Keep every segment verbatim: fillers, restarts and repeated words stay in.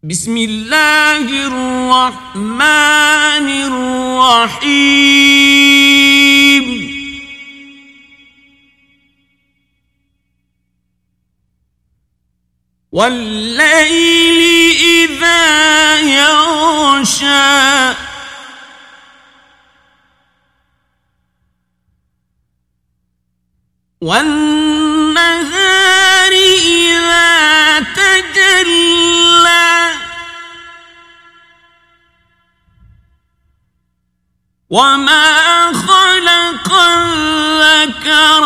بسم الله الرحمن الرحيم والليل إذا يغشى والنهار إذا تجلى وما خلق الذكر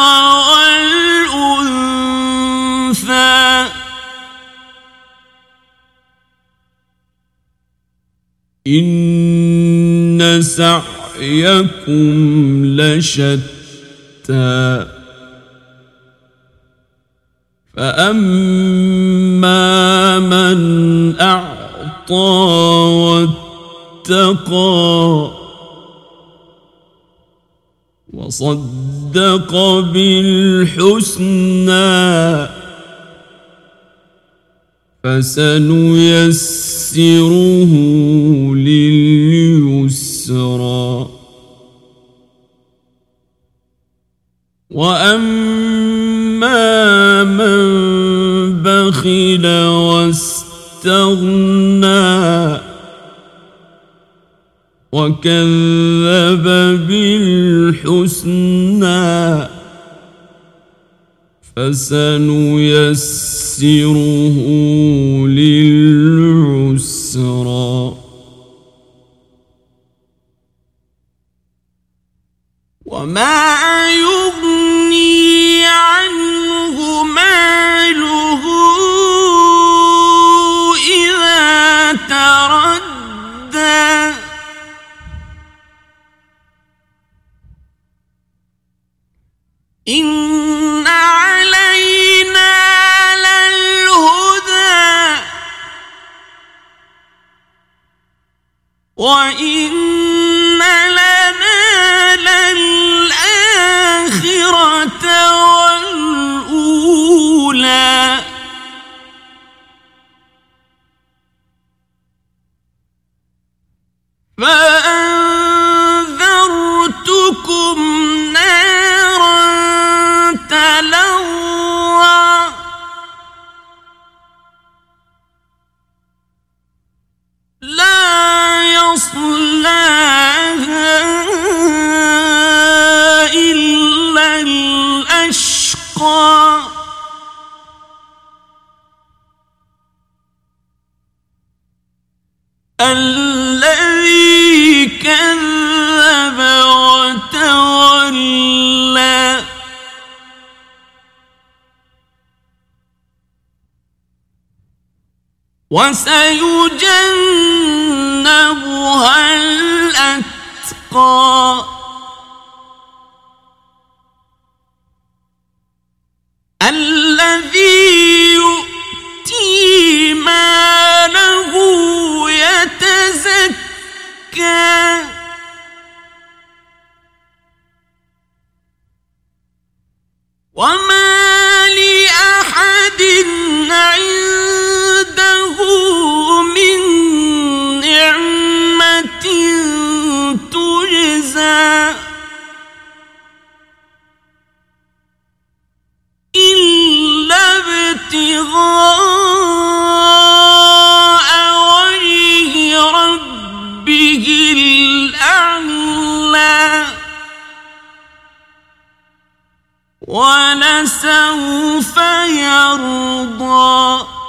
والأنثى إن سعيكم لشتى فأما من أعطى واتقى وصدق بالحسنى فسنيسره لليسرى وأما من بخل واستغنى وكذب بالحسنى فسنيسره للعسرى وما يغني عنه ماله إذا تردى إن علينا للهدى وإن لنا للآخرة والأولى فأنذرتكم نارا تلظى لا يصلاها إلا الأشقى الذي كذب وتولى وسيجنبها الأتقى الذي يؤتي ماله يتزكى وما لأحد عنده من نعمة تجزى إلا ابتغاء وجه ربه الأعلى ولسوف يرضى.